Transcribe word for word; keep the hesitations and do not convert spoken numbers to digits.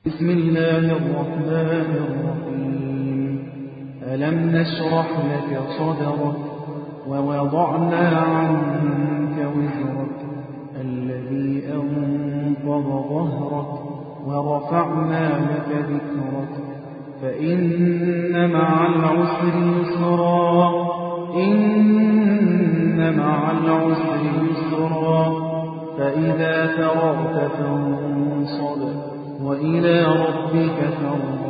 بسم الله الرحمن الرحيم. ألم نشرح لك صدرك ووضعنا عنك وزرك الذي أنقض ظهرك ورفعنا لك ذكرك فإن مع العسر يسرا إن مع العسر يسرا فإذا فرغت فانصب وإلى ربك فارغب